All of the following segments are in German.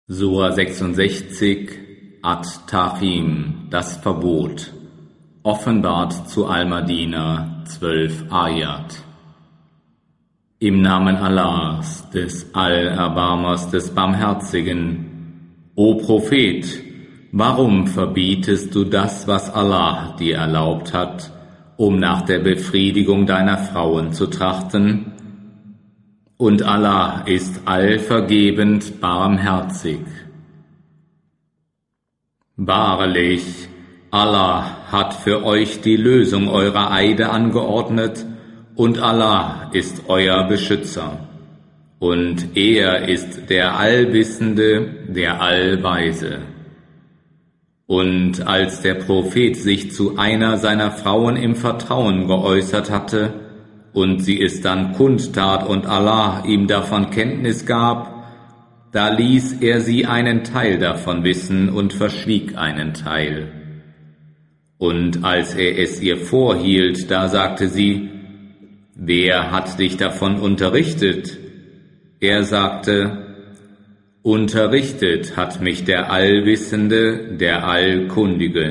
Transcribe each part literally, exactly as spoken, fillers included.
Sura sechsundsechzig, At-Tahrim, das Verbot, offenbart zu Al-Madina, zwölf Ayat. Im Namen Allahs, des Allerbarmers, des Barmherzigen. O Prophet, warum verbietest du das, was Allah dir erlaubt hat, um nach der Befriedigung deiner Frauen zu trachten? Und Allah ist allvergebend barmherzig. Wahrlich, Allah hat für euch die Lösung eurer Eide angeordnet, und Allah ist euer Beschützer. Und er ist der Allwissende, der Allweise. Und als der Prophet sich zu einer seiner Frauen im Vertrauen geäußert hatte, und sie es dann kundtat und Allah ihm davon Kenntnis gab, da ließ er sie einen Teil davon wissen und verschwieg einen Teil. Und als er es ihr vorhielt, da sagte sie: Wer hat dich davon unterrichtet? Er sagte: Unterrichtet hat mich der Allwissende, der Allkundige.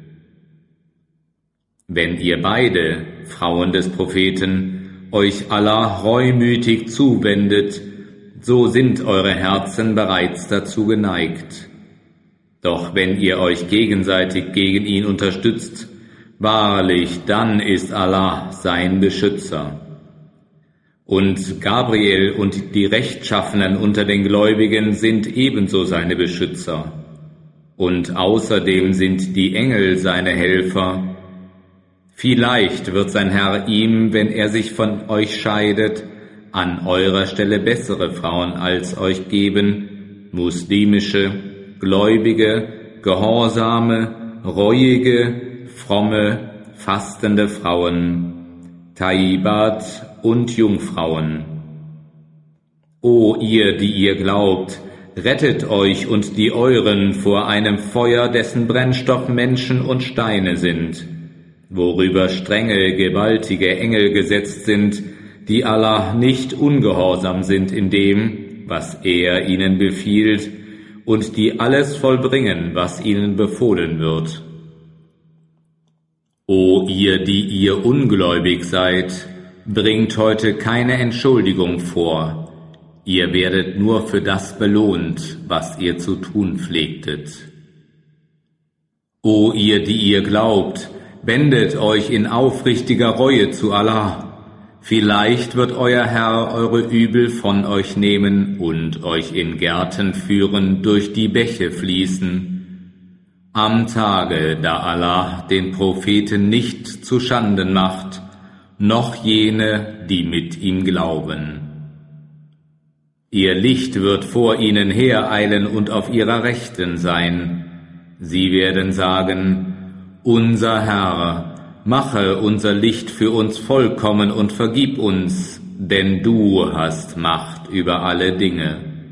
Wenn ihr beide, Frauen des Propheten, euch Allah reumütig zuwendet, so sind eure Herzen bereits dazu geneigt. Doch wenn ihr euch gegenseitig gegen ihn unterstützt, wahrlich, dann ist Allah sein Beschützer. Und Gabriel und die Rechtschaffenen unter den Gläubigen sind ebenso seine Beschützer. Und außerdem sind die Engel seine Helfer. Vielleicht wird sein Herr ihm, wenn er sich von euch scheidet, an eurer Stelle bessere Frauen als euch geben, muslimische, gläubige, gehorsame, reuige, fromme, fastende Frauen, Taibat und Jungfrauen. O ihr, die ihr glaubt, rettet euch und die euren vor einem Feuer, dessen Brennstoff Menschen und Steine sind, worüber strenge, gewaltige Engel gesetzt sind, die Allah nicht ungehorsam sind in dem, was er ihnen befiehlt, und die alles vollbringen, was ihnen befohlen wird. O ihr, die ihr ungläubig seid, bringt heute keine Entschuldigung vor, ihr werdet nur für das belohnt, was ihr zu tun pflegtet. O ihr, die ihr glaubt, wendet euch in aufrichtiger Reue zu Allah. Vielleicht wird euer Herr eure Übel von euch nehmen und euch in Gärten führen, durch die Bäche fließen. Am Tage, da Allah den Propheten nicht zu Schanden macht, noch jene, die mit ihm glauben. Ihr Licht wird vor ihnen hereilen und auf ihrer Rechten sein. Sie werden sagen: Unser Herr, mache unser Licht für uns vollkommen und vergib uns, denn du hast Macht über alle Dinge.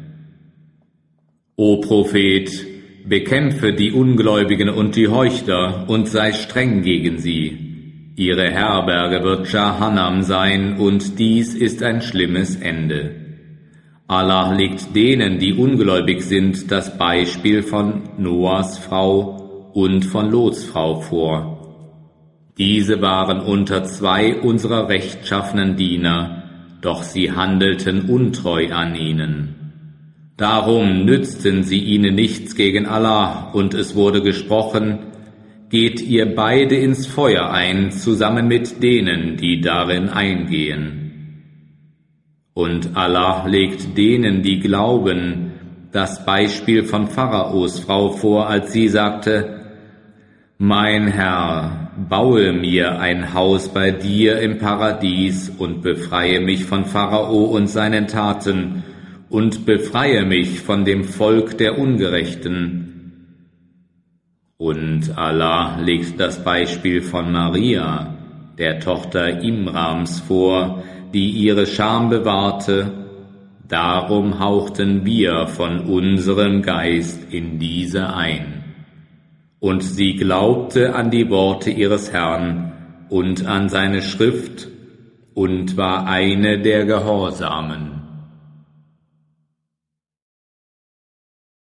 O Prophet, bekämpfe die Ungläubigen und die Heuchler und sei streng gegen sie. Ihre Herberge wird Jahannam sein, und dies ist ein schlimmes Ende. Allah legt denen, die ungläubig sind, das Beispiel von Noahs Frau und von Lots Frau vor. Diese waren unter zwei unserer rechtschaffenen Diener, doch sie handelten untreu an ihnen. Darum nützten sie ihnen nichts gegen Allah, und es wurde gesprochen: Geht ihr beide ins Feuer ein, zusammen mit denen, die darin eingehen. Und Allah legt denen, die glauben, das Beispiel von Pharaos Frau vor, als sie sagte: Mein Herr, baue mir ein Haus bei dir im Paradies und befreie mich von Pharao und seinen Taten und befreie mich von dem Volk der Ungerechten. Und Allah legt das Beispiel von Maria, der Tochter Imrams, vor, die ihre Scham bewahrte. Darum hauchten wir von unserem Geist in diese ein. Und sie glaubte an die Worte ihres Herrn und an seine Schrift und war eine der Gehorsamen.